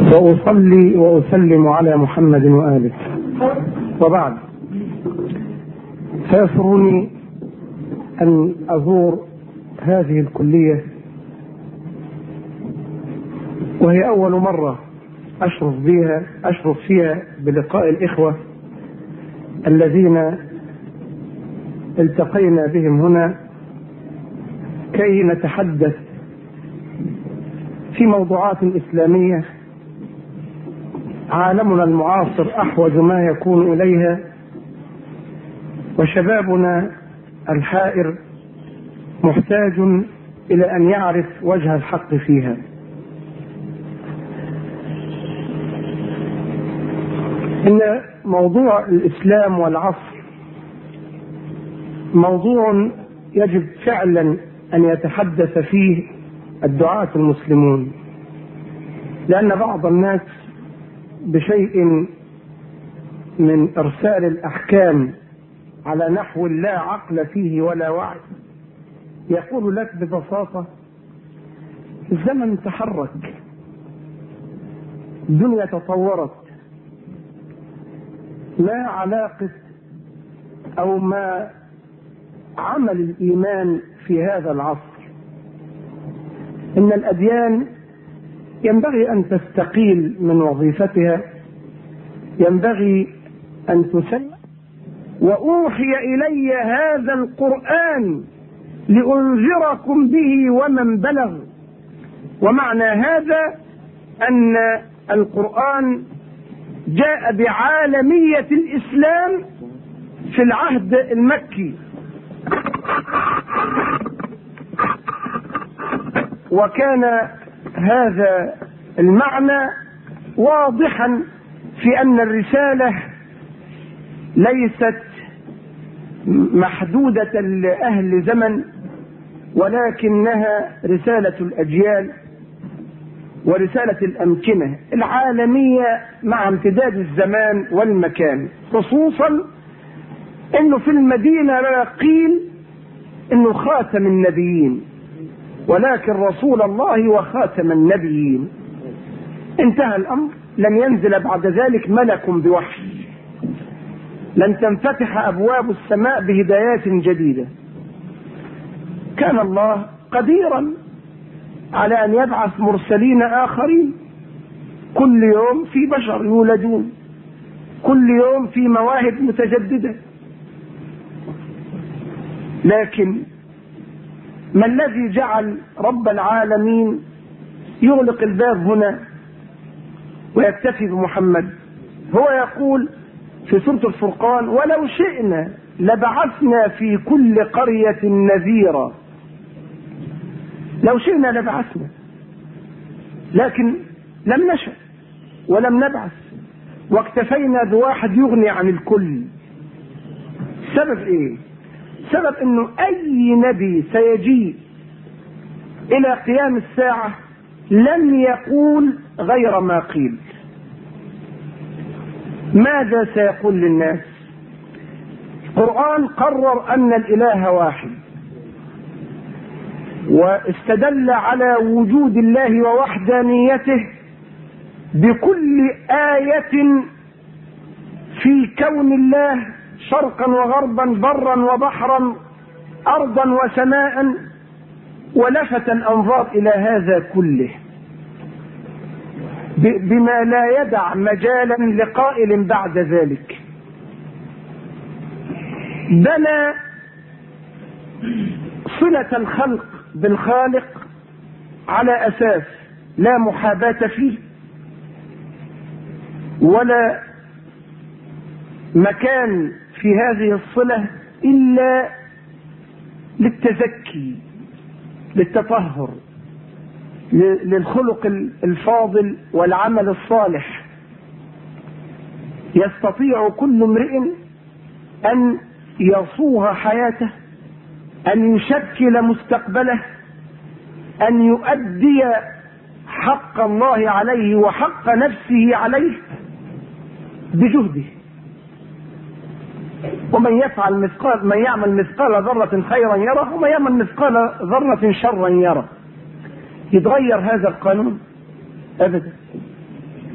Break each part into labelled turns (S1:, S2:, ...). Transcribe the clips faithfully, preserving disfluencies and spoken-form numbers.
S1: وأصلي وأسلم على محمد وآله، وبعد، فيسرني أن أزور هذه الكلية، وهي أول مرة أشرف بها أشرف فيها بلقاء الإخوة الذين التقينا بهم هنا كي نتحدث في موضوعات إسلامية عالمنا المعاصر أحوج ما يكون إليها، وشبابنا الحائر محتاج إلى أن يعرف وجه الحق فيها. إن موضوع الإسلام والعصر موضوع يجب فعلا أن يتحدث فيه الدعاة المسلمون، لأن بعض الناس بشيء من إرسال الأحكام على نحو لا عقل فيه ولا وعي يقول لك ببساطة: الزمن تحرك، الدنيا تطورت، ما علاقة أو ما عمل الإيمان في هذا العصر؟ إن الأديان ينبغي أن تستقيل من وظيفتها، ينبغي أن تسلم. وأوحي إلي هذا القرآن لأنذركم به ومن بلغ. ومعنى هذا أن القرآن جاء بعالمية الإسلام في العهد المكي، وكان هذا المعنى واضحا في أن الرسالة ليست محدودة لأهل زمن، ولكنها رسالة الأجيال ورسالة الأمكنة العالمية مع امتداد الزمان والمكان، خصوصا أنه في المدينة لا قيل أنه خاتم النبيين، ولكن رسول الله وخاتم النبيين. انتهى الأمر، لن ينزل بعد ذلك ملك بوحي، لن تنفتح أبواب السماء بهدايات جديدة. كان الله قديرا على أن يبعث مرسلين آخرين، كل يوم في بشر يولدون، كل يوم في مواهب متجددة، لكن ما الذي جعل رب العالمين يغلق الباب هنا ويكتفي بمحمد؟ هو يقول في سورة الفرقان: ولو شئنا لبعثنا في كل قرية نذيرا. لو شئنا لبعثنا، لكن لم نشأ ولم نبعث، واكتفينا بواحد يغني عن الكل. سبب ايه؟ سبب انه اي نبي سيجيء الى قيام الساعة لن يقول غير ما قيل. ماذا سيقول للناس؟ القرآن قرر ان الاله واحد، واستدل على وجود الله ووحدانيته بكل آية في كون الله، شرقا وغربا، برا وبحرا، أرضا وسماء، ولفت الأنظار إلى هذا كله بما لا يدع مجالا لقائل بعد ذلك. بنى صلة الخلق بالخالق على أساس لا محاباة فيه ولا مكان في هذه الصلة إلا للتزكي، للتطهر، للخلق الفاضل والعمل الصالح. يستطيع كل امرئ أن يصوغ حياته، أن يشكل مستقبله، أن يؤدي حق الله عليه وحق نفسه عليه بجهده. ومن يفعل مثقال من يعمل مثقال ذرة خيرا يره، ومن يعمل مثقال ذرة شرا يره. يتغير هذا القانون؟ أبدا.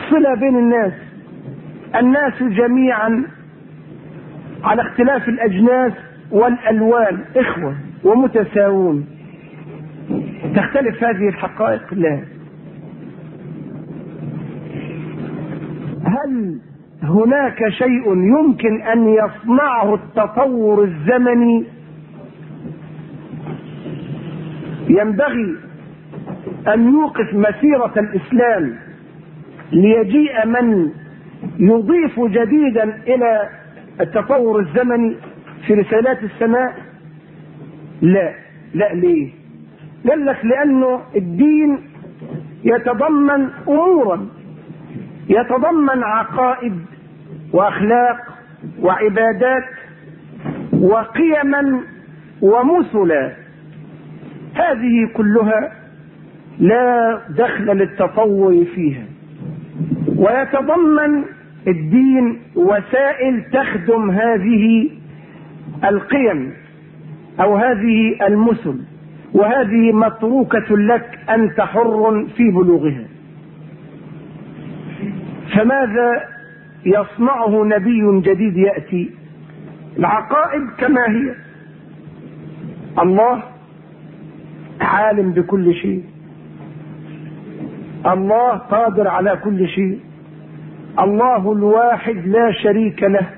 S1: الصلة بين الناس، الناس جميعا على اختلاف الأجناس والألوان إخوة ومتساوون. تختلف هذه الحقائق؟ لا. هل هناك شيء يمكن أن يصنعه التطور الزمني؟ ينبغي أن يوقف مسيرة الإسلام ليجيء من يضيف جديدا إلى التطور الزمني في رسالات السماء؟ لا. لا. ليه؟ قال لك لأنه الدين يتضمن أمورا، يتضمن عقائد وأخلاق وعبادات وقيما ومثلا، هذه كلها لا دخل للتطور فيها. ويتضمن الدين وسائل تخدم هذه القيم أو هذه المثل، وهذه متروكة لك، أنت حر في بلوغها. فماذا يصنعه نبي جديد يأتي؟ العقائد كما هي. الله عالم بكل شيء، الله قادر على كل شيء، الله الواحد لا شريك له،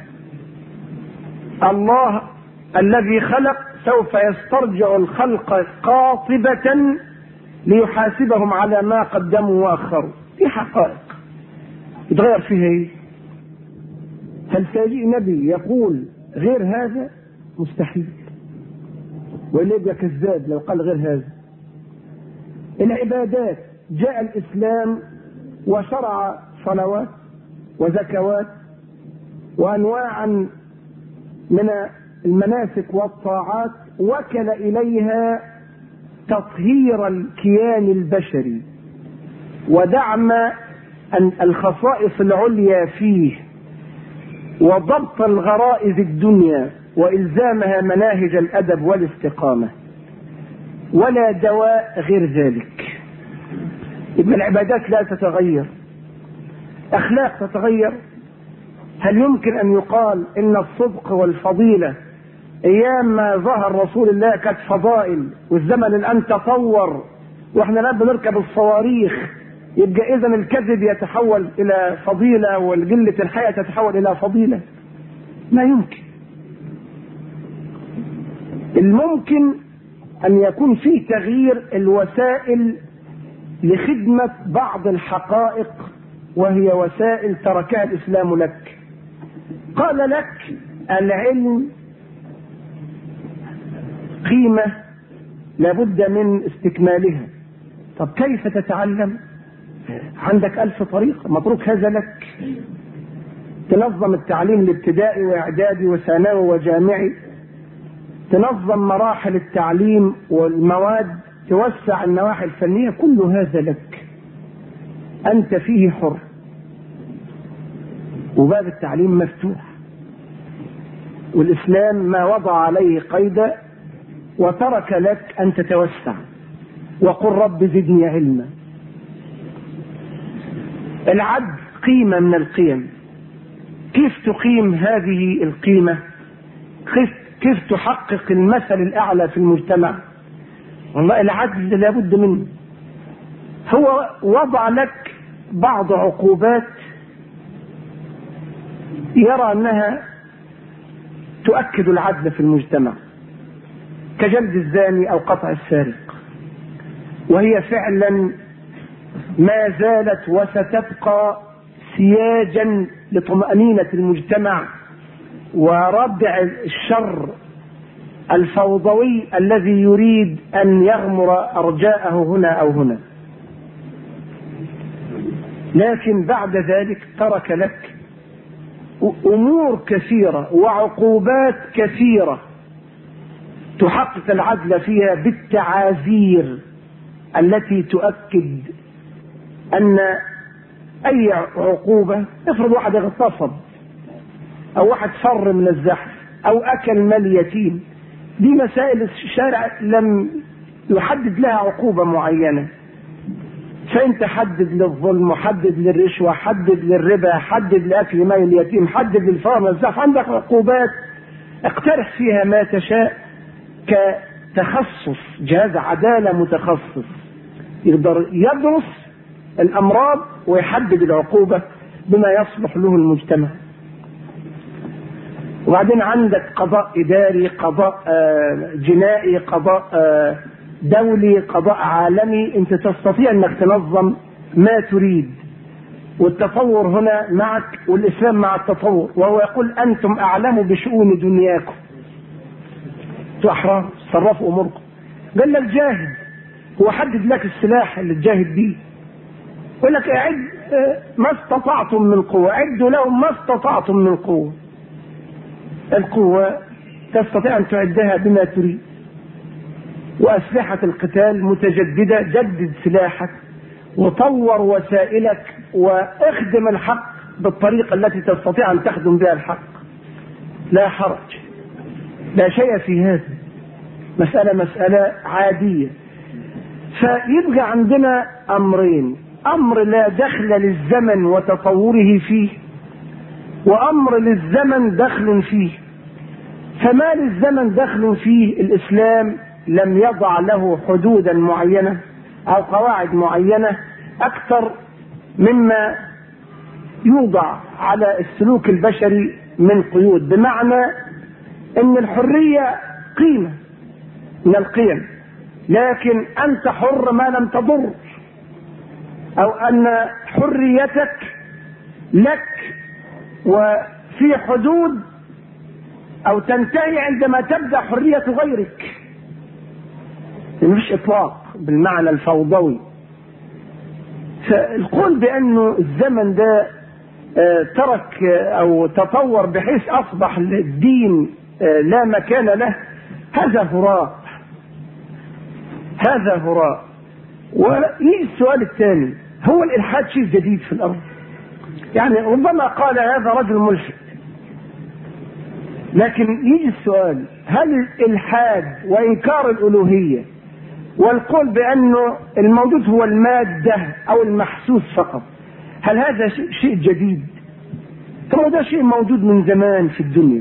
S1: الله الذي خلق سوف يسترجع الخلق قاطبة ليحاسبهم على ما قدموا وأخروا. دي حقائق يتغير فيها ايه؟ هل سيجيء نبي يقول غير هذا؟ مستحيل، وإلا يبقى كذاب لو قال غير هذا. العبادات، جاء الإسلام وشرع صلوات وزكوات وأنواعا من المناسك والطاعات، وكل إليها تطهير الكيان البشري ودعم الخصائص العليا فيه وضبط الغرائز الدنيا وإلزامها مناهج الأدب والاستقامة، ولا دواء غير ذلك. إذن العبادات لا تتغير، أخلاق تتغير. هل يمكن أن يقال إن الصدق والفضيلة أيام ما ظهر رسول الله كانت فضائل، والزمن الآن تطور وإحنا الآن بنركب الصواريخ، يبقى إذن الكذب يتحول إلى فضيلة والقلة الحياة تتحول إلى فضيلة؟ ما يمكن. الممكن أن يكون في تغيير الوسائل لخدمة بعض الحقائق، وهي وسائل تركها الإسلام لك. قال لك العلم قيمة لابد من استكمالها. طب كيف تتعلم؟ عندك ألف طريقة، متروك هذا لك. تنظم التعليم الابتدائي واعدادي وثانوي وجامعي، تنظم مراحل التعليم والمواد، توسع النواحي الفنية، كل هذا لك، أنت فيه حر، وباب التعليم مفتوح. والإسلام ما وضع عليه قيدا وترك لك أن تتوسع. وقل رب زدني علما. العدل قيمة من القيم. كيف تقيم هذه القيمة؟ كيف, كيف تحقق المثل الأعلى في المجتمع؟ والله العدل لابد منه. هو وضع لك بعض عقوبات يرى أنها تؤكد العدل في المجتمع، كجلد الزاني أو قطع السارق، وهي فعلا ما زالت وستبقى سياجا لطمأنينة المجتمع وردع الشر الفوضوي الذي يريد أن يغمر أرجاءه هنا أو هنا. لكن بعد ذلك ترك لك أمور كثيرة وعقوبات كثيرة تحقق العدل فيها بالتعازير التي تؤكد أن أي عقوبة، افرض واحد اغتصب أو واحد فر من الزحف أو أكل مال يتيم، دي مسائل الشارع لم يحدد لها عقوبة معينة، فانت حدد للظلم وحدد للرشوة، حدد للربا، حدد لأكل مال اليتيم، حدد للفقر والزحف. عندك عقوبات اقترح فيها ما تشاء كتخصص، جهاز عدالة متخصص يقدر يدرس الأمراض ويحدد العقوبة بما يصلح له المجتمع. وبعدين عندك قضاء إداري، قضاء جنائي، قضاء دولي، قضاء عالمي. انت تستطيع انك تنظم ما تريد، والتطور هنا معك، والإسلام مع التطور، وهو يقول أنتم أعلم بشؤون دنياكم، انتوا أحرار صرفوا أموركم. قال لك جاهد، هو حدد لك السلاح اللي تجاهد بيه، يقول لك اعد ما استطعتم من قوة، عدوا لهم ما استطعتم من قوة. القوة تستطيع أن تعدها بما تريد، وأسلحة القتال متجددة، جدد سلاحك وطور وسائلك واخدم الحق بالطريقة التي تستطيع أن تخدم بها الحق، لا حرج، لا شيء في هذا، مسألة مسألة عادية. فيبقى عندنا أمرين: أمر لا دخل للزمن وتطوره فيه، وأمر للزمن دخل فيه. فما للزمن دخل فيه، الإسلام لم يضع له حدودا معينة أو قواعد معينة أكثر مما يوضع على السلوك البشري من قيود، بمعنى أن الحرية قيمة من القيم، لكن أنت حر ما لم تضر، أو أن حريتك لك وفي حدود، أو تنتهي عندما تبدأ حرية غيرك. مش إطلاق بالمعنى الفوضوي. فالقول بأنه الزمن ده ترك أو تطور بحيث أصبح الدين لا مكان له، هذا هراء، هذا هراء. ويجي السؤال الثاني: هو الإلحاد شيء جديد في الأرض؟ يعني ربما قال هذا رجل ملحد، لكن يجي السؤال: هل الإلحاد وإنكار الألوهية والقول بأنه الموجود هو المادة أو المحسوس فقط، هل هذا شيء جديد؟ طب ده شيء موجود من زمان في الدنيا.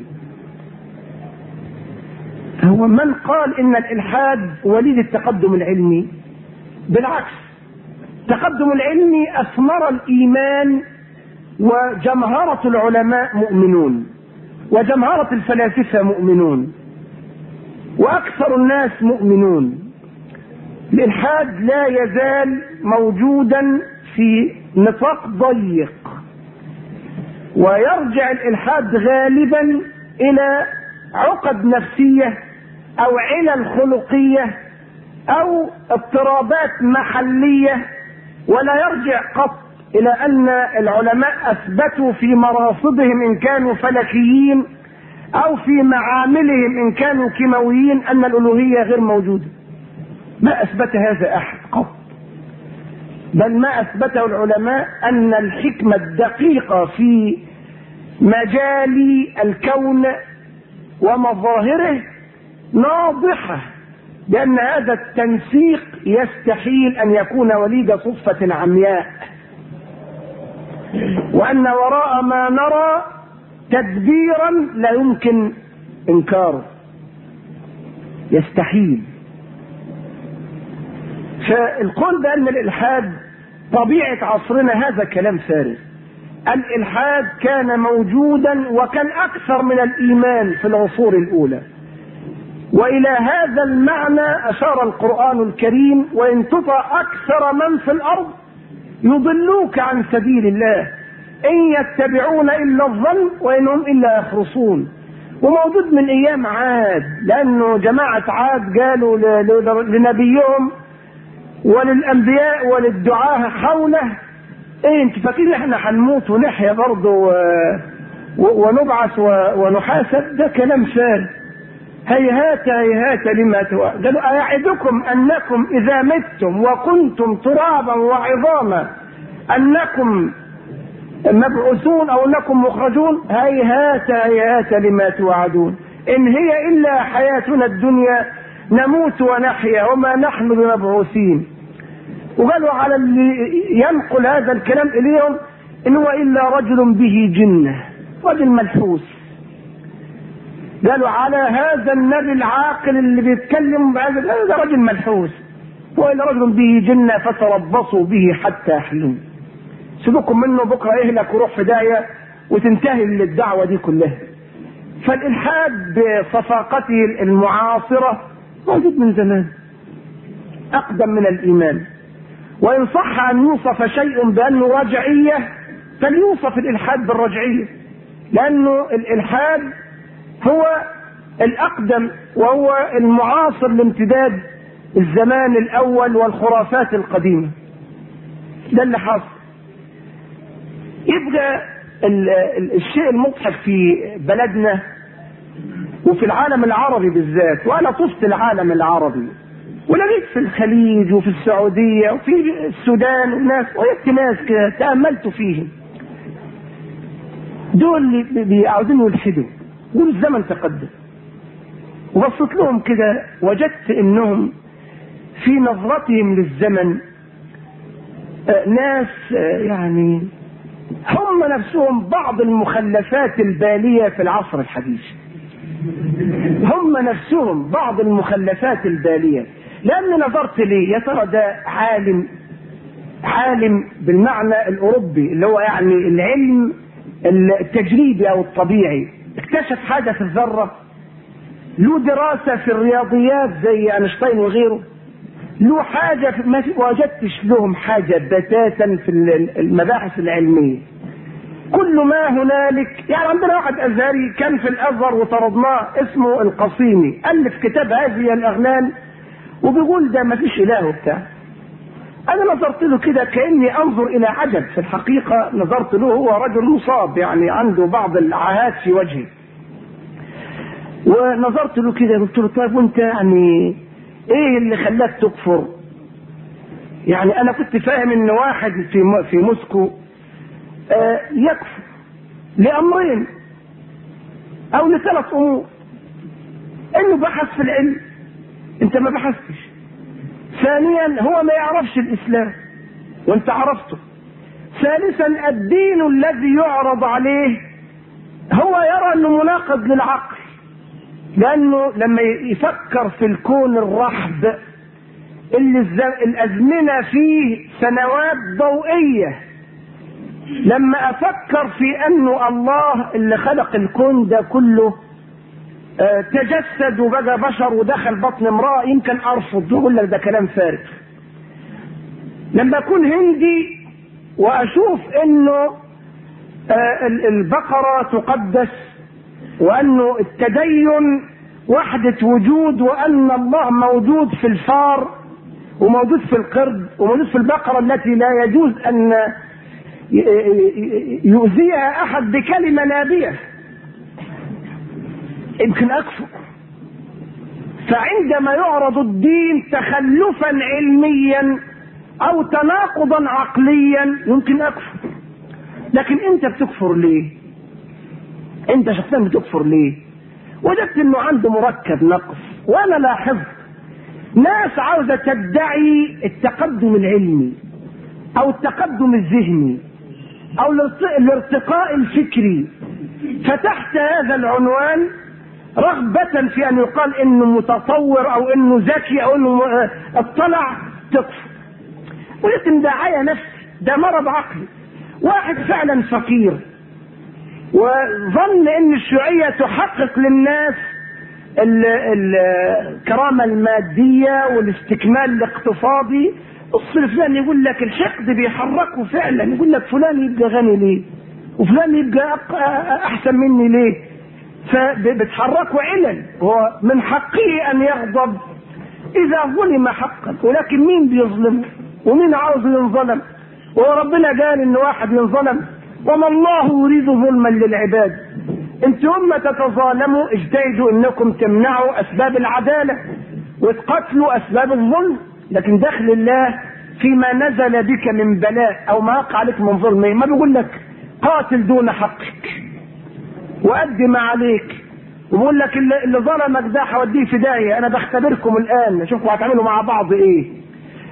S1: هو من قال إن الإلحاد وليد التقدم العلمي؟ بالعكس، التقدم العلمي أثمر الإيمان، وجمهرة العلماء مؤمنون، وجمهرة الفلاسفة مؤمنون، وأكثر الناس مؤمنون. الإلحاد لا يزال موجودا في نطاق ضيق، ويرجع الإلحاد غالبا إلى عقد نفسية أو علل خلقية أو اضطرابات محلية، ولا يرجع قط إلى أن العلماء أثبتوا في مراصدهم إن كانوا فلكيين أو في معاملهم إن كانوا كيماويين أن الألوهية غير موجودة. ما أثبت هذا أحد قط، بل ما أثبته العلماء أن الحكمة الدقيقة في مجال الكون ومظاهره ناضحة، لأن هذا التنسيق يستحيل أن يكون وليد صدفة عمياء، وأن وراء ما نرى تدبيرا لا يمكن إنكاره، يستحيل. فالقول بأن الإلحاد طبيعة عصرنا هذا كلام فارغ. الإلحاد كان موجودا وكان أكثر من الإيمان في العصور الأولى، وإلى هذا المعنى أشار القرآن الكريم: وإن تطع أكثر من في الأرض يضلوك عن سبيل الله إن يتبعون إلا الظن وإنهم إلا يخرصون. وموجود من أيام عاد، لأنه جماعة عاد قالوا لنبيهم وللأنبياء وللدعاة حوله: إيه أنت فاكرين إحنا هنموت ونحيا برضه ونبعث ونحاسب؟ ده كلام فارغ. هيهات هيهات لما توعدون. قالوا: أيعدكم أنكم إذا متم وكنتم ترابا وعظاما أنكم مبعوثون أو أنكم مخرجون؟ هيهات هيهات لما توعدون، إن هي إلا حياتنا الدنيا نموت ونحيا وما نحن بمبعوثين. وقالوا على اللي ينقل هذا الكلام اليهم ان هو الا رجل به جنه، رجل ملحوس. قالوا على هذا النبي العاقل اللي بيتكلم بهذا هذا رجل ملحوس، هو الا رجل به جنه فتربصوا به حتى يحلم. سيبكم منه بكره يهلك ويروح في داهيه وتنتهي الدعوه دي كلها. فالالحاد بصفاقته المعاصره موجود من زمان، اقدم من الايمان. وان صح ان يوصف شيء بانه رجعيه فليوصف الالحاد بالرجعيه، لانه الالحاد هو الاقدم وهو المعاصر لامتداد الزمان الاول والخرافات القديمه. ده اللي حاصل. يبقى الشيء المضحك في بلدنا وفي العالم العربي بالذات، وانا طفت العالم العربي ولقيت في الخليج وفي السعوديه وفي السودان وناس، وجدت ناس كده تاملت فيهم، دول اللي عاوزين يلحدوا، دول الزمن تقدم. وبصيت لهم كده وجدت انهم في نظرتهم للزمن ناس يعني هم نفسهم بعض المخلفات البالية في العصر الحديث. هم نفسهم بعض المخلفات البالية. لأني نظرت ليه يا ترى ده عالم عالم بالمعنى الأوروبي اللي هو يعني العلم التجريبي أو الطبيعي، اكتشف حاجة في الذرة، له دراسة في الرياضيات زي أينشتاين وغيره، له حاجة ما وجدتش لهم حاجة بتاتا في المباحث العلمية. كل ما هنالك يعني عندنا واحد أزهري كان في الأزهر وطردناه اسمه القصيمي، ألف كتاب هذه الأغلال وبيقول ده ما فيش إله بتاع. أنا نظرت له كده كأني أنظر إلى عجب، في الحقيقة نظرت له هو رجل مصاب يعني عنده بعض العاهات في وجهه، ونظرت له كده قلت له طيب وانت يعني ايه اللي خلاك تكفر؟ يعني انا كنت فاهم ان واحد في في موسكو آه يكفر لامرين او لثلاث امور: انه بحث في العلم، انت ما بحثتش. ثانيا هو ما يعرفش الاسلام وانت عرفته. ثالثا الدين الذي يعرض عليه هو يرى انه مناقض للعقل، لانه لما يفكر في الكون الرحب اللي الازمنه فيه سنوات ضوئيه، لما افكر في انه الله اللي خلق الكون ده كله اه تجسد وبقى بشر ودخل بطن امراه، يمكن ارفض واقول لك ده كلام فارغ. لما اكون هندي واشوف انه اه البقره تقدس، وانه التدين وحدة وجود، وان الله موجود في الفار وموجود في القرد وموجود في البقرة التي لا يجوز ان يؤذيها احد بكلمة نابية، يمكن اكفر. فعندما يعرض الدين تخلفا علميا او تناقضا عقليا يمكن اكفر. لكن انت بتكفر ليه؟ انت شخصيا بتكفر ليه؟ وجدت انه عنده مركب نقص. وانا لاحظت ناس عاوزه تدعي التقدم العلمي او التقدم الذهني او الارتقاء الفكري، فتحت هذا العنوان رغبة في ان يقال انه متطور او انه ذكي او انه اطلع تكفر. وجدت ان دعاية نفسي، ده مرض عقلي. واحد فعلا فقير وظن ان الشيوعية تحقق للناس الكرامة المادية والاستكمال الاقتصادي. الصنف فلان يقول لك الحقد بيحركه فعلا، يقول لك فلان يبقى غني ليه وفلان يبقى احسن مني ليه، فبتحركوا علل. هو من حقه ان يغضب اذا ظلم حقا، ولكن مين بيظلم ومين عاوز ينظلم؟ وربنا قال ان واحد ينظلم وما الله يريد ظلما للعباد. انتم هم تتظالموا، اجتهدوا انكم تمنعوا اسباب العدالة وتقتلوا اسباب الظلم، لكن دخل الله فيما نزل بك من بلاء او ما وقع عليك من ظلم. ما بيقول لك قاتل دون حقك وأدي ما عليك، وبقول لك اللي, اللي ظلمك ده هوديه في داهية. انا بختبركم الان اشوفوا هتعملوا مع بعض ايه.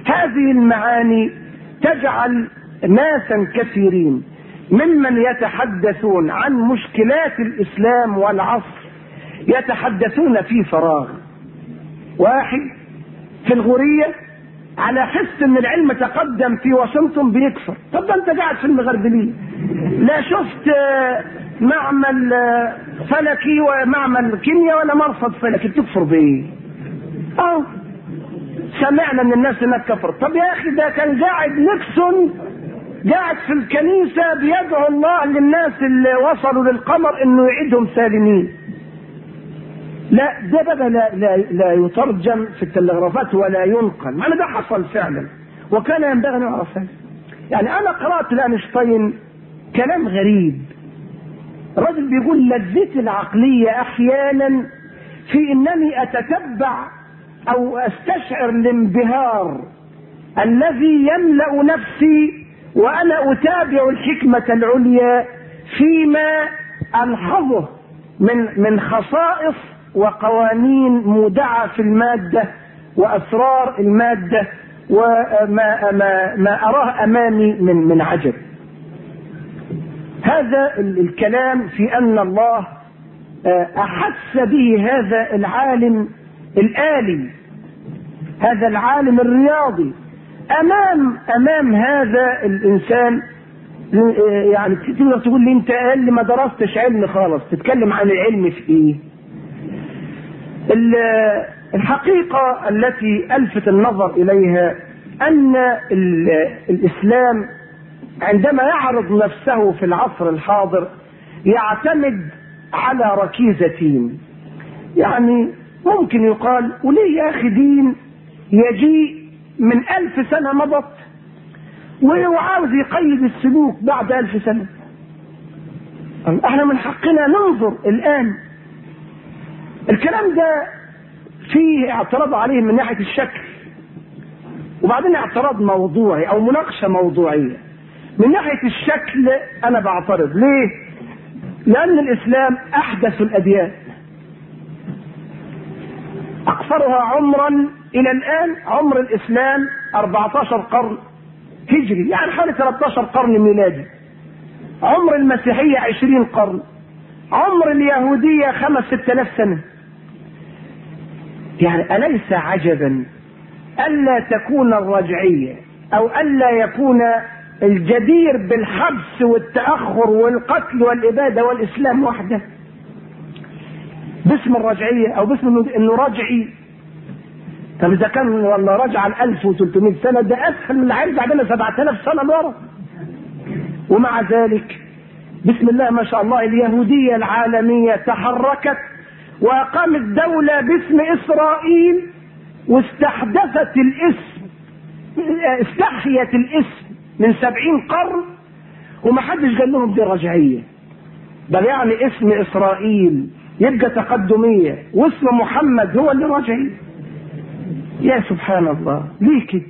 S1: هذه المعاني تجعل ناسا كثيرين ممن يتحدثون عن مشكلات الإسلام والعصر يتحدثون في فراغ. واحد في الغورية على حس ان العلم تقدم في واشنطن بيكفر. طب ده انت قاعد في المغرب ليه؟ لا شفت معمل فلكي ومعمل كيمياء ولا مرصد فلكي، بتكفر بايه؟ اه سمعنا ان الناس هناك كفرت. طب يا اخي ده كان قاعد نيكسون قاعد في الكنيسة بيدعو الله للناس اللي وصلوا للقمر انه يعيدهم سالمين. لا ده بقى لا, لا, لا يترجم في التلغرافات ولا ينقل، معنى ده حصل فعلا وكان ينبغي ان يعرف. يعني انا قرأت لأينشتاين كلام غريب. الرجل بيقول لذتي العقلية احيانا في انني اتتبع او استشعر الانبهار الذي يملأ نفسي وانا اتابع الحكمة العليا فيما الحظه من من خصائص وقوانين مودعة في المادة واسرار المادة وما ما ما اراه امامي من من عجب. هذا الكلام في ان الله احس به هذا العالم الآلي، هذا العالم الرياضي امام امام هذا الانسان. يعني تقدر تقول لي انت اللي ما درستش علم خالص تتكلم عن العلم في ايه؟ الحقيقة التي الفت النظر اليها ان الاسلام عندما يعرض نفسه في العصر الحاضر يعتمد على ركيزتين. يعني ممكن يقال وليه يا اخي دين يجيء من الف سنة مضت وعاوز يقيد السلوك بعد الف سنة؟ احنا من حقنا ننظر الان. الكلام ده فيه اعتراض عليه من ناحية الشكل، وبعدين اعتراض موضوعي او مناقشة موضوعية. من ناحية الشكل انا بعترض. ليه؟ لان الاسلام احدث الاديان، اقصرها عمرا الى الان عمر الاسلام أربعة عشر قرن هجري، يعني حوالي ثلاثة عشر قرن ميلادي. عمر المسيحية عشرين قرن، عمر اليهودية خمس ست الاف سنة. يعني أليس عجبا ألا تكون الرجعية أو ألا يكون الجدير بالحبس والتأخر والقتل والإبادة والإسلام وحده باسم الرجعية أو باسم إنه رجعي؟ طب إذا كان والله رجع الألف وثلاثمائة سنة ده أسهل من اللي هيرجع لنا سبعة آلاف سنة لورا. ومع ذلك بسم الله ما شاء الله اليهودية العالمية تحركت وأقامت دولة باسم إسرائيل واستحدثت الاسم، استحيت الاسم من سبعين قرن ومحدش قال لهم دي رجعية. بل يعني اسم إسرائيل يبقى تقدمية واسم محمد هو اللي رجعي. يا سبحان الله، ليه كده؟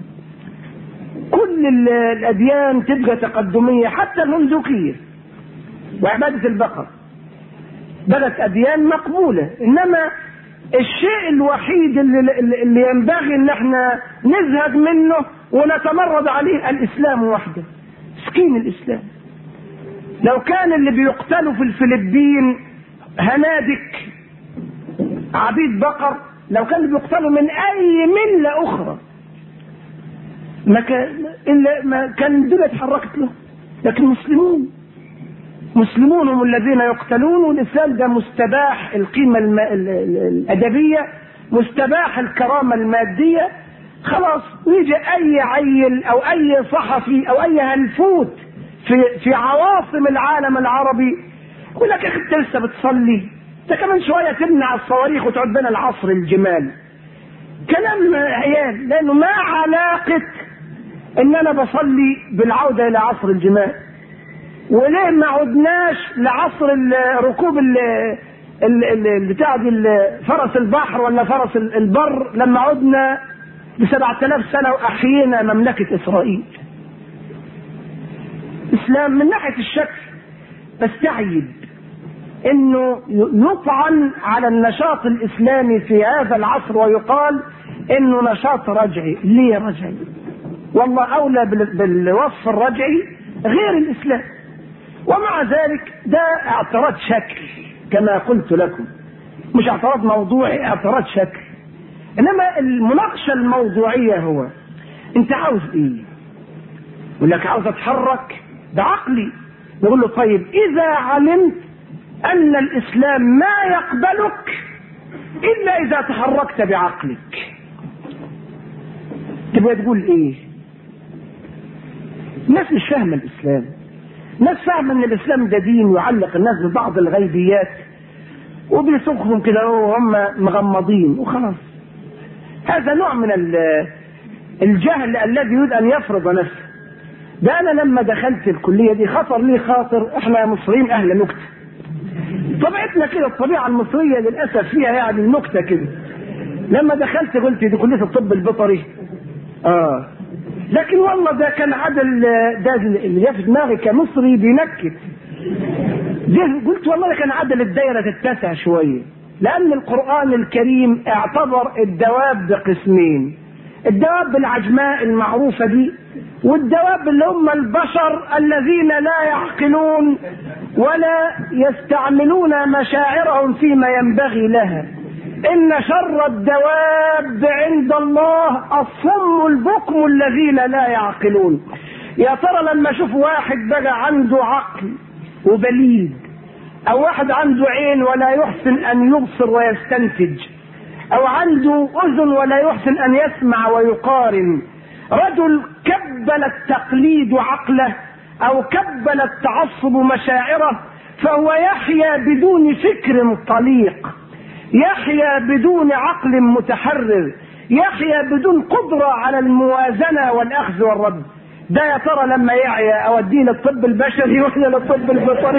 S1: كل الأديان تبقى تقدمية، حتى الهندوكية وعبادة البقر بدت أديان مقبولة. إنما الشيء الوحيد اللي, اللي ينبغي ان احنا نزهد منه ونتمرد عليه الاسلام وحده. مسكين الاسلام. لو كان اللي بيقتلوا في الفلبين هنادك عبيد بقر، لو كان اللي بيقتلوا من اي ملة اخرى ما كان الا ما كان الدنيا اتحركت له. لكن مسلمون مسلمون هم الذين يقتلون، والإسلام ده مستباح القيمة الم... الأدبية، مستباح الكرامة المادية. خلاص يجي أي عيل أو أي صحفي أو أي هلفوت في في عواصم العالم العربي يقول لك يا أخي أنت لسه بتصلي؟ أنت كمان شوية تمنع الصواريخ وتقعد بين العصر الجمال. كلام عيال، لأنه ما علاقة إن أنا بصلي بالعودة إلى عصر الجمال؟ وليه ما عدناش لعصر ركوب بتاع فرس البحر ولا فرس البر لما عدنا بسبعة آلاف سنة وأحيينا مملكة إسرائيل؟ الإسلام من ناحية الشكل بستعيب إنه يطعن على النشاط الإسلامي في هذا العصر ويقال انه نشاط رجعي. ليه رجعي؟ والله اولى بالوصف الرجعي غير الاسلام. ومع ذلك ده اعتراض شكل كما قلت لكم، مش اعتراض موضوعي، اعتراض شكل. انما المناقشه الموضوعيه هو انت عاوز ايه؟ يقول لك عاوز اتحرك بعقلي. نقول له طيب اذا علمت ان الاسلام ما يقبلك الا اذا تحركت بعقلك، تبقى تقول ايه؟ الناس مش فاهمه الاسلام، الناس فاهمه ان الاسلام ده دين يعلق الناس ببعض الغيبيات وبيسوقهم كده وهم مغمضين وخلاص. هذا نوع من الجهل الذي يريد ان يفرض نفسه. ده انا لما دخلت الكليه دي خطر لي خاطر، احنا مصريين اهل نكته، طبيعتنا كده، الطبيعه المصريه للاسف فيها يعني النكته كده. لما دخلت قلت دي كليه الطب البيطري، اه لكن والله ده كان عدل، ده اللي جه في دماغي كمصري بينكت. قلت والله ده كان عدل الدايره تتسع شويه، لان القران الكريم اعتبر الدواب بقسمين: الدواب العجماء المعروفه دي، والدواب اللي هم البشر الذين لا يعقلون ولا يستعملون مشاعرهم فيما ينبغي لها. إن شر الدواب عند الله الصم البكم الذين لا يعقلون. يا ترى لما اشوف واحد بقى عنده عقل وبليد، او واحد عنده عين ولا يحسن ان يبصر ويستنتج، او عنده اذن ولا يحسن ان يسمع ويقارن، رجل كبل التقليد عقله او كبل التعصب مشاعره، فهو يحيا بدون فكر طليق، يحيا بدون عقل متحرر، يحيا بدون قدرة على الموازنة والأخذ والرد. ده يا ترى لما يعيا أوديه للطب البشري ولا للطب البيطري؟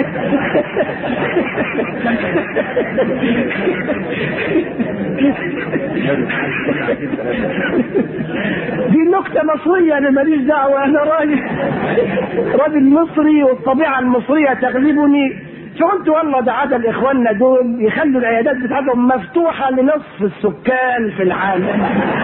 S1: دي نكتة مصرية، أنا ماليش دعوة، أنا راجل راجل مصري والطبيعة المصرية تغلبني. فقلت والله ده عدل اخواننا دول يخلوا العيادات بتاعتهم مفتوحه لنصف السكان في العالم.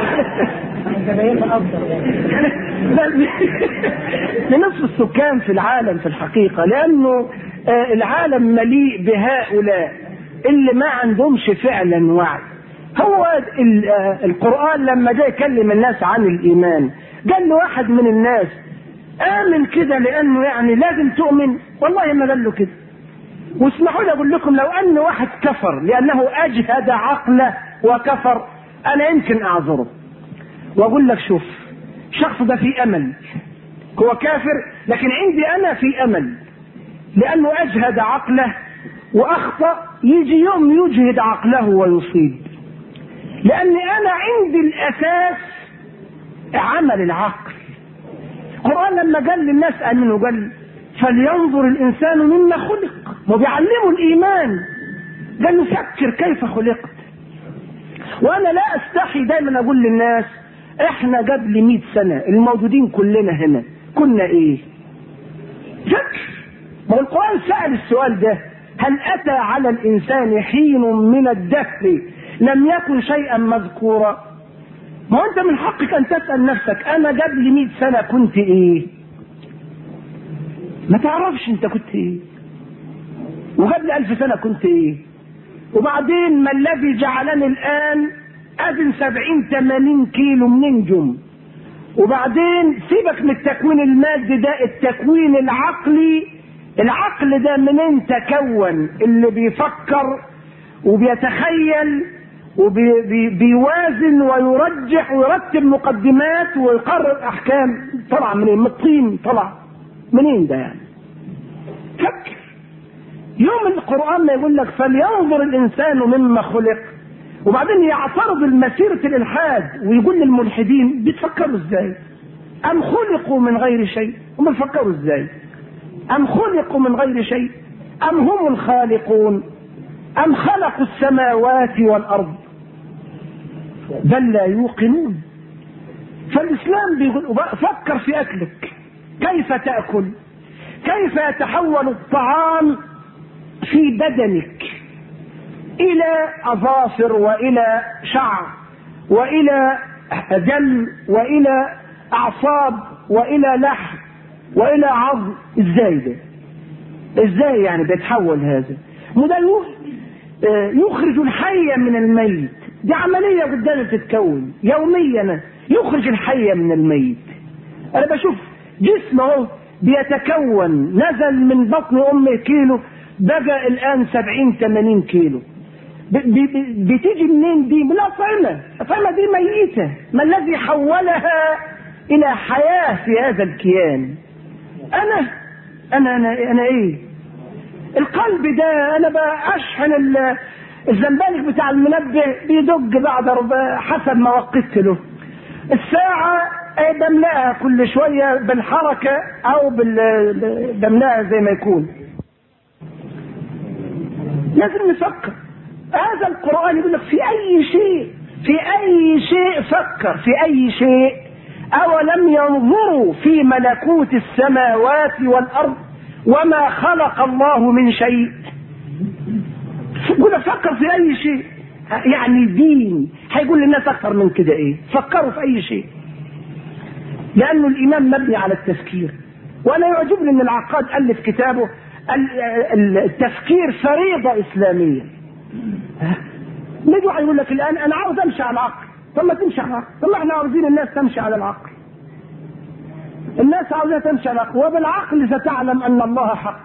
S1: لنصف السكان في العالم في الحقيقه، لانه العالم مليء بهؤلاء اللي ما عندهمش فعلا وعي. هو القران لما جاء يكلم الناس عن الايمان قال له واحد من الناس امن كده لانه يعني لازم تؤمن، والله ما قال له كده. واسمحوا لي اقول لكم لو ان واحد كفر لانه اجهد عقله وكفر انا يمكن اعذره واقول لك شوف الشخص ده في امل، هو كافر لكن عندي انا في امل لانه اجهد عقله واخطا، يجي يوم يجهد عقله ويصيب، لاني انا عندي الاساس عمل العقل. القران لما قال للناس امنوا قال فلينظر الانسان مما خلق، وبيعلموا الايمان، قال له فكر كيف خلقت. وانا لا استحي دايما اقول للناس احنا قبل مئة سنة الموجودين كلنا هنا كنا ايه؟ فكر. ما القرآن سأل السؤال ده: هل اتى على الانسان حين من الدهر لم يكن شيئا مذكورا؟ ما انت من حقك ان تسأل نفسك انا قبل مئة سنة كنت ايه؟ ما تعرفش انت كنت ايه، وقبل الف سنة كنت ايه، وبعدين ما الذي جعلني الان اذن سبعين ثمانين كيلو من جم، وبعدين سيبك من التكوين المادي ده، التكوين العقلي، العقل ده منين تكون؟ اللي بيفكر وبيتخيل وبيوازن ويرجح ويرتب مقدمات ويقرر احكام، طلع منين؟ من الطين طلع منين ده يعني؟ فكر. يوم القرآن ما يقول لك فلينظر الإنسان مما خلق، وبعدين يعترض المسيرة الإلحاد ويقول للملحدين بتفكروا ازاي؟ أم خلقوا من غير شيء؟ هم بيفكروا ازاي؟ أم خلقوا من غير شيء؟ أم هم الخالقون؟ أم خلقوا السماوات والأرض؟ بل لا يوقنون. فالإسلام بيقول فكر في أكلك، كيف تأكل؟ كيف يتحول الطعام في بدنك إلى أظافر وإلى شعر وإلى دم والى اعصاب والى لحم والى عظم. ازاي ده؟ ازاي يعني بيتحول هذا؟ وده يخرج الحي من الميت. دي عملية قدامي بتتكون يوميا، يخرج الحي من الميت. انا بشوف جسمه بيتكون، نزل من بطن امه كيلو بقى الان سبعين ثمانين كيلو. بتيجي منين دي؟ من الأطعمة. الأطعمة دي ميتة. ما الذي حولها إلى حياة في هذا الكيان؟ أنا أنا أنا, أنا إيه؟ القلب ده أنا بأشحن الزنبانك بتاع المنبه بيدق بعد حسب ما وقت له. الساعة بملاها كل شوية بالحركة أو بملاها زي ما يكون. لازم نفكر. هذا القرآن يقول لك في أي شيء، في أي شيء فكر، في أي شيء. أولم ينظروا في ملكوت السماوات والأرض وما خلق الله من شيء. يقول فكر في أي شيء. يعني دين هيقول للناس أكثر من كده إيه؟ فكروا في أي شيء، لأنه الإيمان مبني على التفكير. وأنا يعجبني أن العقاد ألف كتابه التفكير فريضة إسلامية. نجوا يقول لك الآن أنا عاوز أمشي على العقل. طب ما تمشي على العقل. طب ما احنا عاوزين الناس تمشي على العقل. الناس عاوزة تمشي على العقل، وبالعقل ستعلم أن الله حق.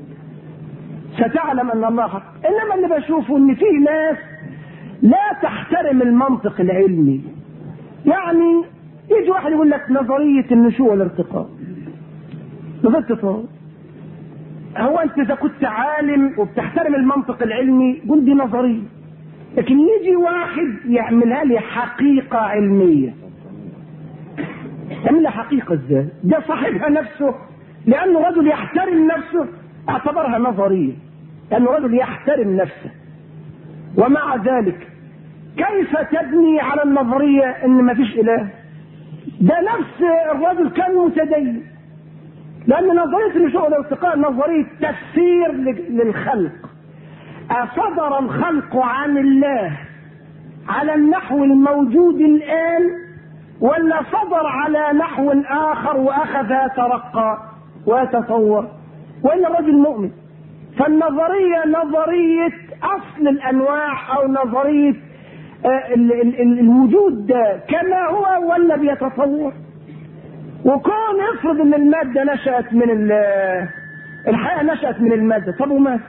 S1: ستعلم أن الله حق. إنما اللي بشوفه إن فيه ناس لا تحترم المنطق العلمي. يعني يجي واحد يقول لك نظرية النشوء والارتقاء. نظرية الارتقاء. هو أنت إذا كنت عالم وبتحترم المنطق العلمي قل دي نظرية. لكن يجي واحد يعملها لي حقيقة علمية. يعملها حقيقة ازاي؟ ده صاحبها نفسه لأنه رجل يحترم نفسه اعتبرها نظرية، لأنه رجل يحترم نفسه. ومع ذلك كيف تبني على النظرية ان ما فيش إله؟ ده نفس الرجل كان متدين، لأن نظرية النشوء والارتقاء نظرية تفسير للخلق. أصدر الخلق عن الله على النحو الموجود الآن، ولا صدر على نحو آخر وأخذ يترقى ويتطور؟ وإلا الرجل مؤمن. فالنظرية نظرية أصل الأنواع أو نظرية الوجود ده كما هو ولا بيتطور. وكون يفرض ان المادة نشأت من الحياة نشأت من المادة. طب وما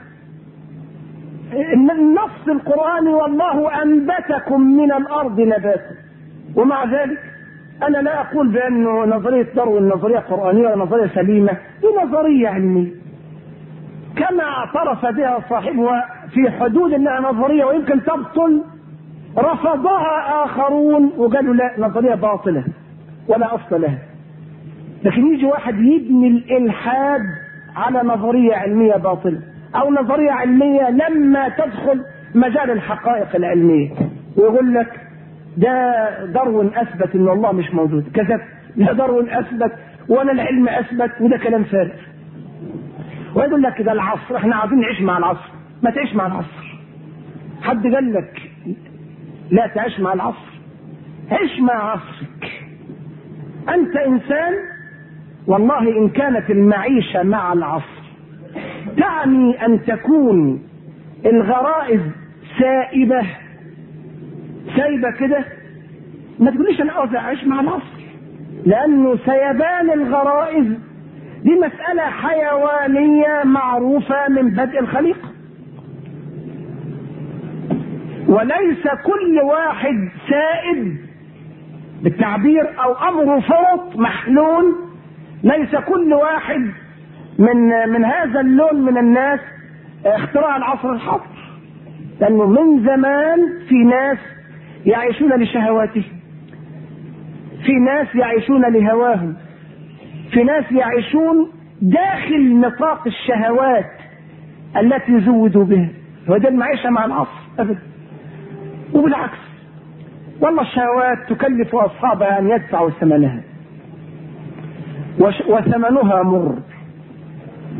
S1: النص القرآني والله أنبتكم من الأرض نباتا. ومع ذلك أنا لا أقول بأنه نظرية داروين نظرية قرآنية ونظرية سليمة، دي نظرية علمية كما اعترف بها صاحبها في حدود أنها نظرية ويمكن تبطل. رفضها آخرون وقالوا لا، نظرية باطلة ولا أصل لها. لكن يجي واحد يبني الإلحاد على نظرية علمية باطلة أو نظرية علمية لما تدخل مجال الحقائق العلمية ويقول لك ده داروين أثبت إن الله مش موجود. كذب. لا داروين أثبت ولا العلم أثبت، وده كلام فارغ. ويقول لك ده العصر، احنا عايزين نعيش مع العصر. ما تعيش مع العصر. حد قال لك لا تعيش مع العصر؟ عيش مع عصرك. أنت إنسان. والله إن كانت المعيشة مع العصر تعني أن تكون الغرائز سائبة سايبة كده، ما تقوليش أنا عاوز أعيش مع العصر، لأنه سيبان الغرائز دي مسألة حيوانية معروفة من بدء الخليقة. وليس كل واحد سائد بالتعبير أو أمره فرط محلول. ليس كل واحد من من هذا اللون من الناس اختراع العصر الحاضر، لأنه من زمان في ناس يعيشون لشهواتهم، في ناس يعيشون لهواهم، في ناس يعيشون داخل نطاق الشهوات التي زودوا بها. وده المعيشة مع العصر أبدا. وبالعكس والله الشهوات تكلف أصحابها أن يدفعوا ثمنها، وثمنها مر.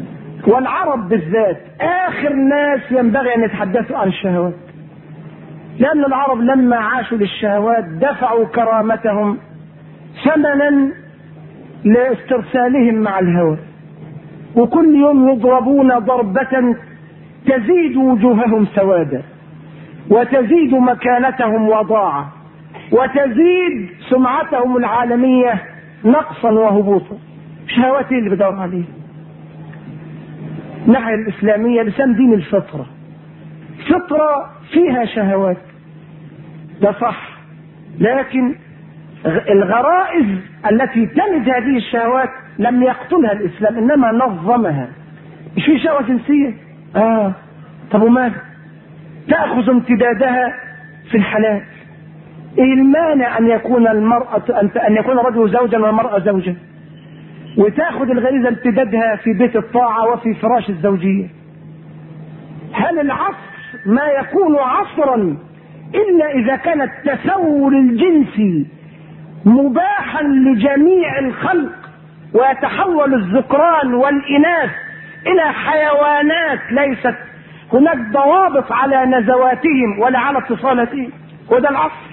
S1: والعرب بالذات آخر ناس ينبغي أن يتحدثوا عن الشهوات. لأن العرب لما عاشوا للشهوات دفعوا كرامتهم ثمنا لاسترسالهم مع الهوى، وكل يوم يضربون ضربة تزيد وجوههم سوادا وتزيد مكانتهم وضاعة وتزيد سمعتهم العالمية نقصا وهبوطا. شهواتي اللي بدور عليه الناحية الإسلامية لسان دين الفطرة، فطرة فيها شهوات ده صح، لكن الغرائز التي تلد هذه الشهوات لم يقتلها الإسلام إنما نظمها. مش في شهوة جنسية؟ آه طب وماذا؟ تأخذ امتدادها في الحلال. إيه المانع أن يكون المرأة أن يكون الرجل زوجا والمرأة زوجة، وتأخذ الغريزة امتدادها في بيت الطاعة وفي فراش الزوجية؟ هل العصر ما يكون عصرا إلا إذا كان التسول الجنسي مباحا لجميع الخلق ويتحول الذكران والإناث إلى حيوانات ليست هناك ضوابط على نزواتهم ولا على اتصالاتهم؟ وده العصر.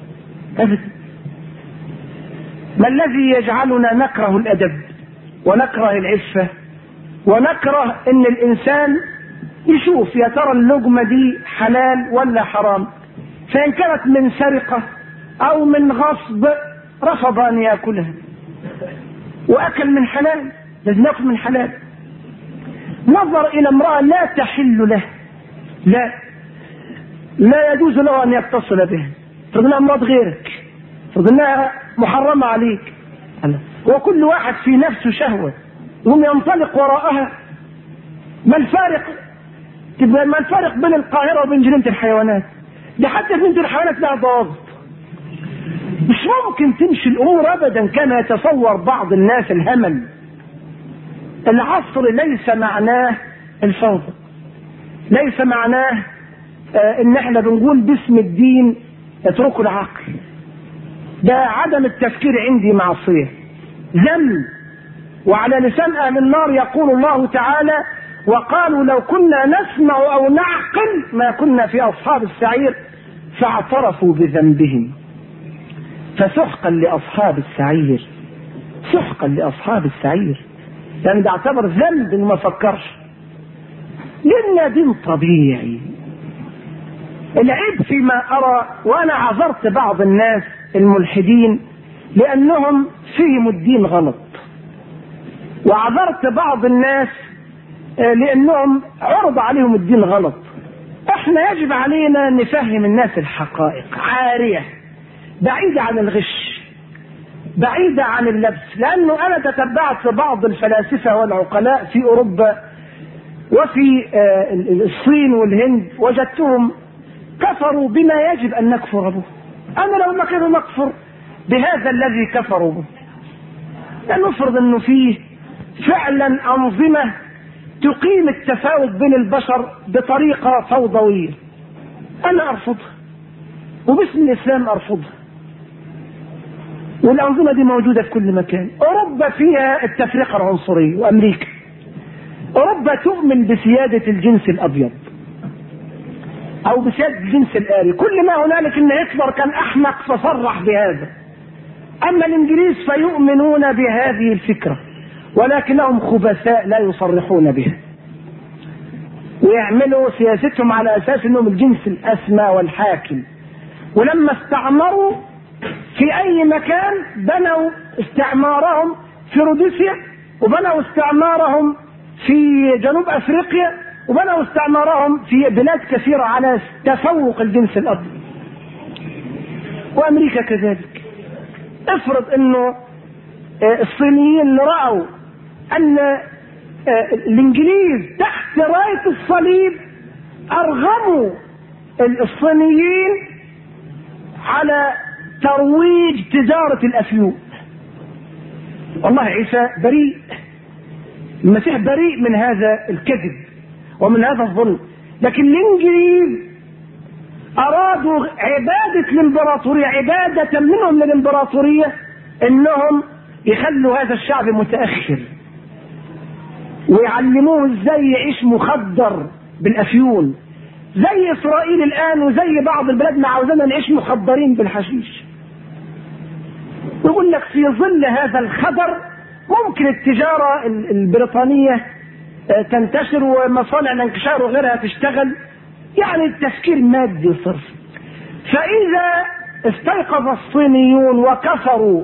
S1: ما الذي يجعلنا نكره الأدب ونكره العفة ونكره ان الانسان يشوف يا ترى اللقمة دي حلال ولا حرام؟ فإن كانت من سرقة أو من غصب رفض أن يأكلها، وأكل من حلال لازم يأكل من حلال. نظر إلى امرأة لا تحل له، لا لا يجوز له أن يتصل بها، فضلنا أمراض غيرك، فضلنا محرمة عليك. وكل واحد في نفسه شهوة وهم ينطلق وراءها. ما الفارق ما الفارق بين القاهرة وبين جنينة الحيوانات؟ دي حتى جنينة الحيوانات لها ضوابط. مش ممكن تمشي الأمور أبدا كما يتصور بعض الناس الهمل. العصر ليس معناه الفوضى، ليس معناه آه ان احنا بنقول باسم الدين اتركوا العقل. ده عدم التفكير عندي معصية، ذنب. وعلى لسان اهل النار يقول الله تعالى: وقالوا لو كنا نسمع او نعقل ما كنا في اصحاب السعير فاعترفوا بذنبهم. فسحقا لاصحاب السعير، سحقا لاصحاب السعير، يعني ده اعتبر ذنب ما فكرش، لان دين طبيعي. العيب فيما ارى، وانا عذرت بعض الناس الملحدين لانهم فهموا الدين غلط، وعذرت بعض الناس لانهم عرض عليهم الدين غلط. احنا يجب علينا نفهم الناس الحقائق عارية، بعيدة عن الغش، بعيدة عن اللبس. لانه انا تتبعت في بعض الفلاسفة والعقلاء في اوروبا وفي الصين والهند، وجدتهم كفروا بما يجب ان نكفر به. انا لو ما كانوا نكفر بهذا الذي كفروا به، لأن نفرض انه فيه فعلا انظمة تقيم التفاوت بين البشر بطريقة فوضوية، انا ارفضها وباسم الاسلام ارفضها. والانظمة دي موجودة في كل مكان. اوروبا فيها التفرقة العنصرية، وامريكا. اوروبا تؤمن بسيادة الجنس الابيض او بسيادة الجنس الآري. كل ما هنالك ان هتلر كان احمق فصرح بهذا. اما الانجليز فيؤمنون بهذه الفكرة ولكنهم خبثاء لا يصرحون بها، ويعملوا سياستهم على اساس انهم الجنس الاسمى والحاكم. ولما استعمروا في اي مكان بنوا استعمارهم في روديسيا، وبنوا استعمارهم في جنوب افريقيا، وبنوا استعمارهم في بلاد كثيرة على تفوق الجنس الابيض. وامريكا كذلك. افرض انه الصينيين رأوا ان الانجليز تحت راية الصليب ارغموا الصينيين على ترويج تجارة الافيون. والله عيسى بريء، المسيح بريء من هذا الكذب ومن هذا الظلم. لكن الانجليز ارادوا عبادة الامبراطورية، عبادة منهم للامبراطورية، انهم يخلوا هذا الشعب متأخر ويعلموه ازاي يعيش مخدر بالافيون، زي إسرائيل الآن وزي بعض البلاد ما عاوزانا نعيش مخدرين بالحشيش. يقول لك في ظل هذا الخبر ممكن التجارة البريطانية تنتشر ومصانع الانكشار وغيرها تشتغل، يعني التفكير مادي صرف. فإذا استيقظ الصينيون وكفروا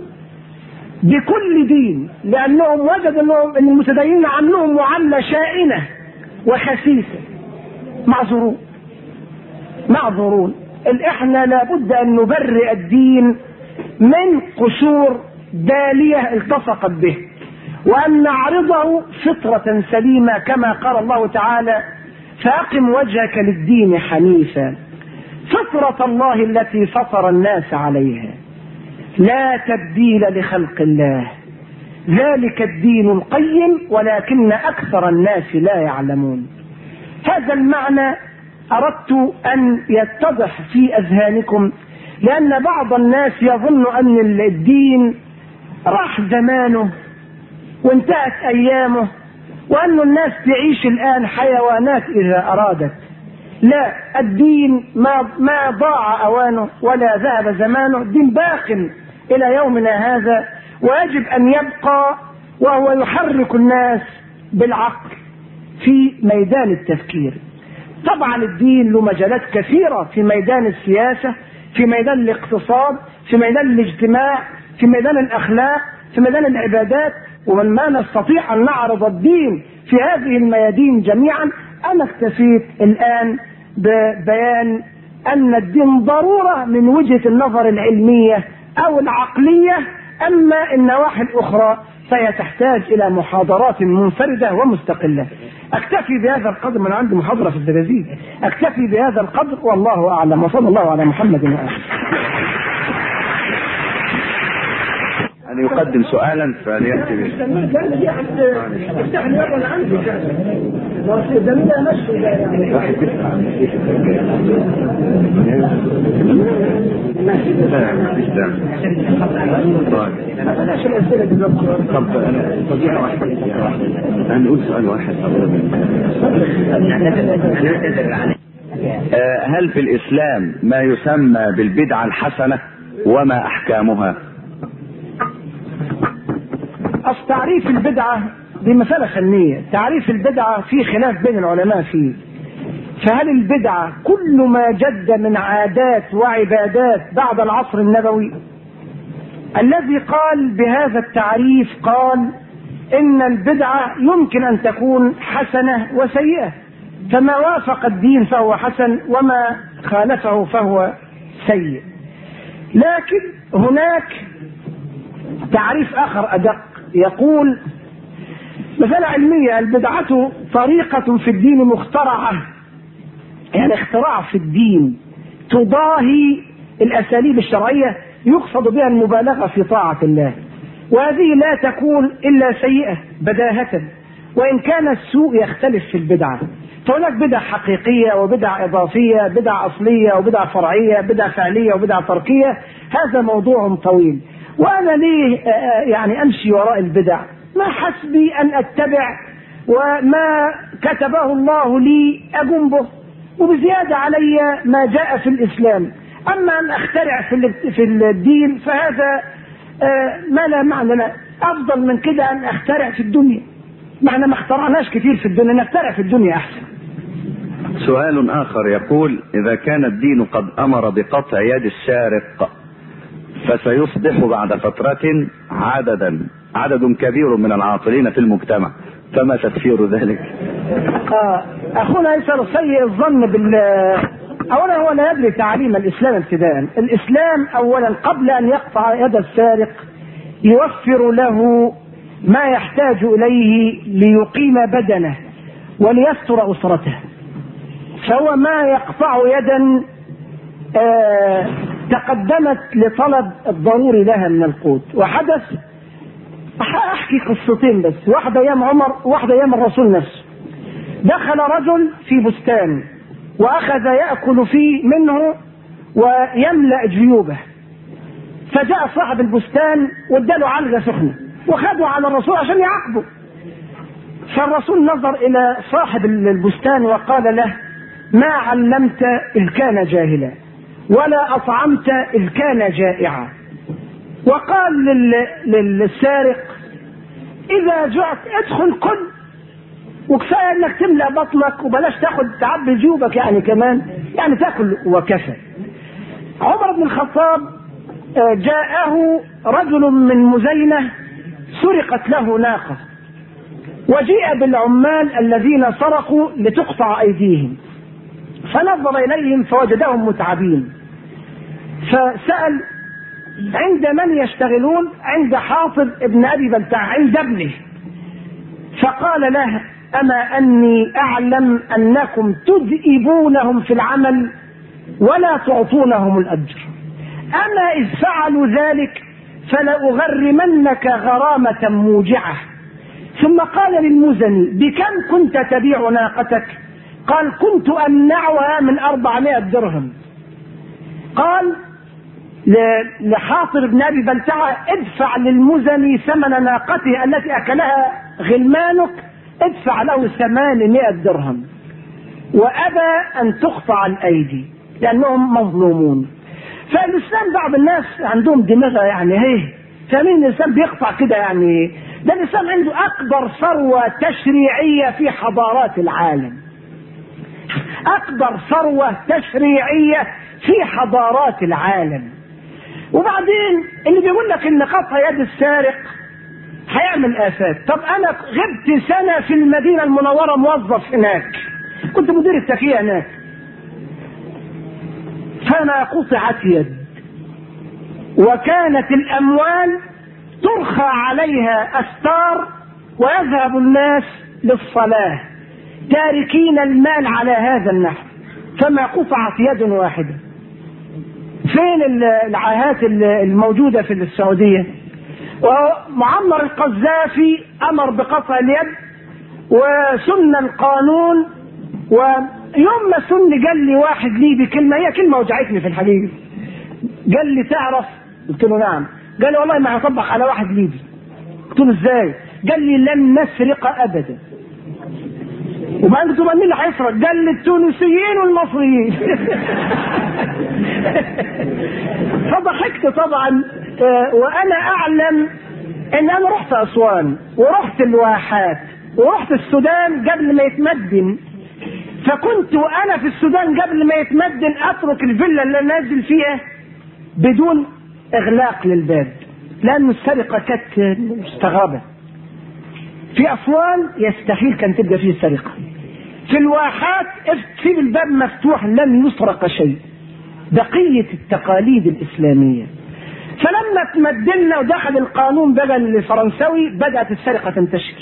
S1: بكل دين لأنهم وجدوا أنهم المتدينين عاملهم معاملة شائنة وخسيسة، معذورون معذورون. احنا لابد أن نبرئ الدين من قشور بالية التصقت به، وأن نعرضه فطرة سليمة كما قال الله تعالى: فأقم وجهك للدين حنيفا فطرة الله التي فطر الناس عليها لا تبديل لخلق الله ذلك الدين القيم ولكن أكثر الناس لا يعلمون. هذا المعنى أردت أن يتضح في أذهانكم، لأن بعض الناس يظن أن الدين راح زمانه وانتهت أيامه، وأن الناس تعيش الآن حيوانات إذا أرادت. لا، الدين ما, ما ضاع أوانه ولا ذهب زمانه، الدين باق إلى يومنا هذا ويجب أن يبقى، وهو يحرك الناس بالعقل في ميدان التفكير. طبعا الدين له مجالات كثيرة في ميدان السياسة، في ميدان الاقتصاد، في ميدان الاجتماع، في ميدان الأخلاق، في ميدان العبادات، ومن ما نستطيع أن نعرض الدين في هذه الميادين جميعا. أنا اكتفيت الآن ببيان أن الدين ضرورة من وجهة النظر العلمية أو العقلية، أما النواحي الأخرى فهي تحتاج إلى محاضرات منفردة ومستقلة. أكتفي بهذا القدر، من عندي محاضرة في الزبازين. أكتفي بهذا القدر والله أعلم، وصلى الله على محمد وآله.
S2: أن يقدم سؤالا فليأتي به. هنقول سؤال واحد. هل في الإسلام ما يسمى بالبدعة الحسنة وما أحكامها؟
S1: أصل تعريف البدعة دي مسألة فنية. تعريف البدعة في خلاف بين العلماء فيه. فهل البدعة كل ما جد من عادات وعبادات بعد العصر النبوي؟ الذي قال بهذا التعريف قال إن البدعة يمكن أن تكون حسنة وسيئة، فما وافق الدين فهو حسن وما خالفه فهو سيء. لكن هناك تعريف آخر أدق، يقول مسألة علمية: البدعة طريقة في الدين مخترعة، يعني اختراع في الدين تضاهي الأساليب الشرعية يقصد بها المبالغة في طاعة الله، وهذه لا تكون إلا سيئة بداهة، وإن كان السوء يختلف في البدعة. فهناك بدع حقيقية وبدع إضافية، بدع أصلية وبدع فرعية، بدع فعلية وبدع تركية. هذا موضوع طويل، وأنا ليه يعني أمشي وراء البدع؟ ما حسبي أن أتبع وما كتبه الله لي أقوم به، وبزيادة علي ما جاء في الإسلام. أما أن أخترع في الدين فهذا ما لا معنى له. أفضل من كده أن أخترع في الدنيا، معنى ما اخترعناش كتير في الدنيا، نخترع في الدنيا أحسن.
S2: سؤال آخر يقول: إذا كان الدين قد أمر بقطع يد السارق فسيصبح بعد فترة عددا عدد كبير من العاطلين في المجتمع، فما تفسير ذلك؟
S1: آه أخونا يسأل سيء الظن بال أولا هو لا يدري تعاليم الإسلام ابتداء. الإسلام أولا قبل أن يقطع يد السارق يوفر له ما يحتاج إليه ليقيم بدنه وليستر أسرته، فهو ما يقطع يدا آه تقدمت لطلب الضروري لها من القوت. وحدث، أحكي قصتين بس، واحدة أيام عمر وواحدة أيام الرسول نفسه. دخل رجل في بستان وأخذ يأكل فيه منه ويملأ جيوبه، فجاء صاحب البستان واداله علقة سخنة وخده على الرسول عشان يعاقبه. فالرسول نظر إلى صاحب البستان وقال له: ما علمت إذ كان جاهلا ولا أطعمت إذ كان جائعا. وقال للسارق إذا جعت ادخل كل، وكفاية انك تملأ بطنك وبلاش تاخد تعبي جيوبك يعني كمان، يعني تاكل وكفى. عمر بن الخطاب جاءه رجل من مزينة سرقت له ناقة، وجيء بالعمال الذين سرقوا لتقطع أيديهم، فنظر إليهم فوجدهم متعبين، فسأل عند من يشتغلون؟ عند حاطب ابن أبي بلتع، عند ابنه. فقال له أما أني أعلم أنكم تذئبونهم في العمل ولا تعطونهم الأجر، أما إذ فعلوا ذلك فلأغرمنك غرامة موجعة. ثم قال للمزني بكم كنت تبيع ناقتك؟ قال كنت أمنعها من أربعمائة درهم. قال لحاطر بن أبي بلتعة ادفع للمزني ثمن ناقته التي أكلها غلمانك، ادفع له ثمانمائة درهم، وأبى أن تقطع الأيدي لأنهم مظلومون. فالإسلام بعض الناس عندهم دماغ يعني هيه فمين الإسلام بيقطع كده يعني؟ ده الإسلام عنده أكبر ثروة تشريعية في حضارات العالم، أكبر ثروة تشريعية في حضارات العالم. وبعدين اللي بيقول لك إن قطع يد السارق هيعمل آفات. طب أنا غبت سنة في المدينة المنورة موظف هناك، كنت مدير التكية هناك، فما قطعت يد وكانت الأموال ترخى عليها أستار ويذهب الناس للصلاة تاركين المال على هذا النحو، فما قطعت يد واحدة. فين العاهات الموجودة في السعودية؟ ومعمر القذافي أمر بقطع اليد وسن القانون، ويوم ما سن قال لي واحد ليبي كلمة، هي كلمة وجعتني في الحقيقة، قال لي تعرف؟ قلت له نعم. قال لي والله ما هطبق على واحد ليبي. قلت له ازاي؟ قال لي لن نسرق أبدا. وبعدين قلت له مين اللي هيسرق؟ قال لي التونسيين والمصريين. فضحكت طبعا، وانا اعلم ان انا رحت اسوان ورحت الواحات ورحت السودان قبل ما يتمدن، فكنت وانا في السودان قبل ما يتمدن اترك الفيلا اللي نازل فيها بدون اغلاق للباب لان السرقه كانت مستغربه. في اسوان يستحيل كان تبقى فيه سرقه، في الواحات سيب الباب مفتوح لن يسرق شيء، بقيه التقاليد الاسلاميه. فلما تمدلنا ودخل القانون بقى الفرنسوي بدات السرقه تنتشر.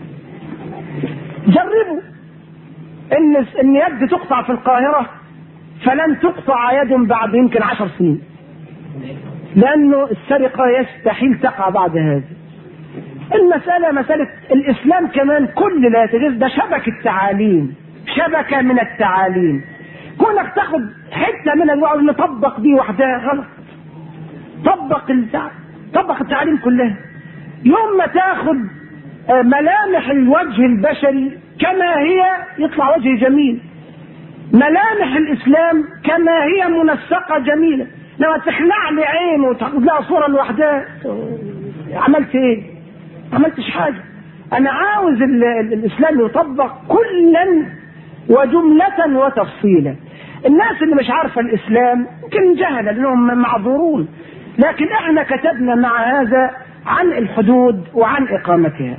S1: جربوا ان ان يد تقطع في القاهره فلن تقطع يد بعد يمكن عشر سنين، لانه السرقه يستحيل تقع بعد هذا. المساله مساله الاسلام كمان كل لا يتجوز، ده شبكه تعاليم، شبكه من التعاليم. كونك تاخد حته من الوعظ نطبق دي وحدها غلط. طبق التع... طبق التعاليم كلها. يوم ما تاخد ملامح الوجه البشري كما هي يطلع وجه جميل، ملامح الاسلام كما هي منسقه جميله. لما تخلع لي عين وتاخد لها صوره لوحدها عملت ايه؟ عملتش حاجه. انا عاوز ال... الاسلام يطبق كلا وجمله وتفصيلا. الناس اللي مش عارفه الاسلام يمكن جهله لانهم معذورون، لكن احنا كتبنا مع هذا عن الحدود وعن اقامتها.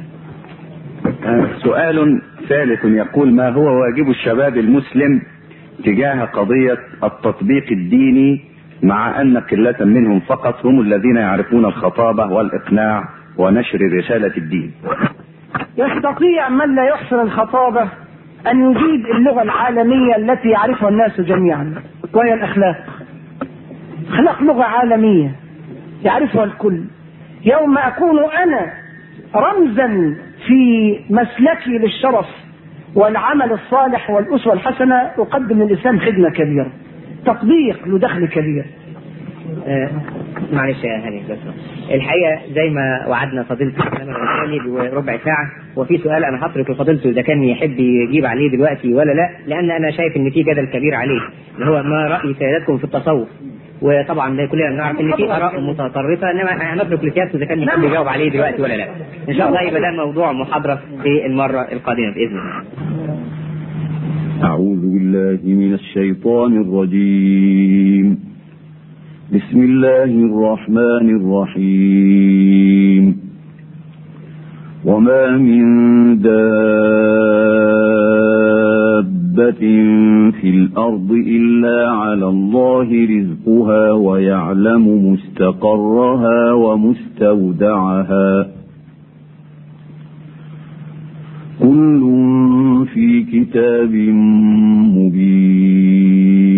S2: سؤال ثالث يقول ما هو واجب الشباب المسلم تجاه قضية التطبيق الديني مع أن قلة منهم فقط هم الذين يعرفون الخطابة والإقناع ونشر رسالة الدين؟
S1: يستطيع من لا يحسن الخطابة أن يجيد اللغة العالمية التي يعرفها الناس جميعا، وهي الأخلاق. أخلاق لغة عالمية يعرفها الكل. يوم أكون أنا رمزا في مسلكي للشرف والعمل الصالح والأسوة الحسنة أقدم للإسلام خدمة كبيرة، تطبيق له دخل كبير.
S3: معلش يا هاني بس الحقيقه زي ما وعدنا فضيله الاسلام الغزالي بربع ساعه، وفي سؤال انا هترك لفضيلته اذا كان يحب يجيب عليه دلوقتي ولا لا، لان انا شايف ان في جدل كبير عليه اللي هو ما راي سيادتكم في التصوف. وطبعا كلنا نعرف ان في اراء متطرفه، انما هنترك لسيادته اذا كان يحب يجاوب عليه دلوقتي ولا لا. ان شاء الله يبقى ده موضوع محاضره في المره القادمه باذن الله.
S4: أعوذ بالله من الشيطان الرجيم. بسم الله الرحمن الرحيم. وما من دابة في الأرض إلا على الله رزقها ويعلم مستقرها ومستودعها كل في كتاب مبين.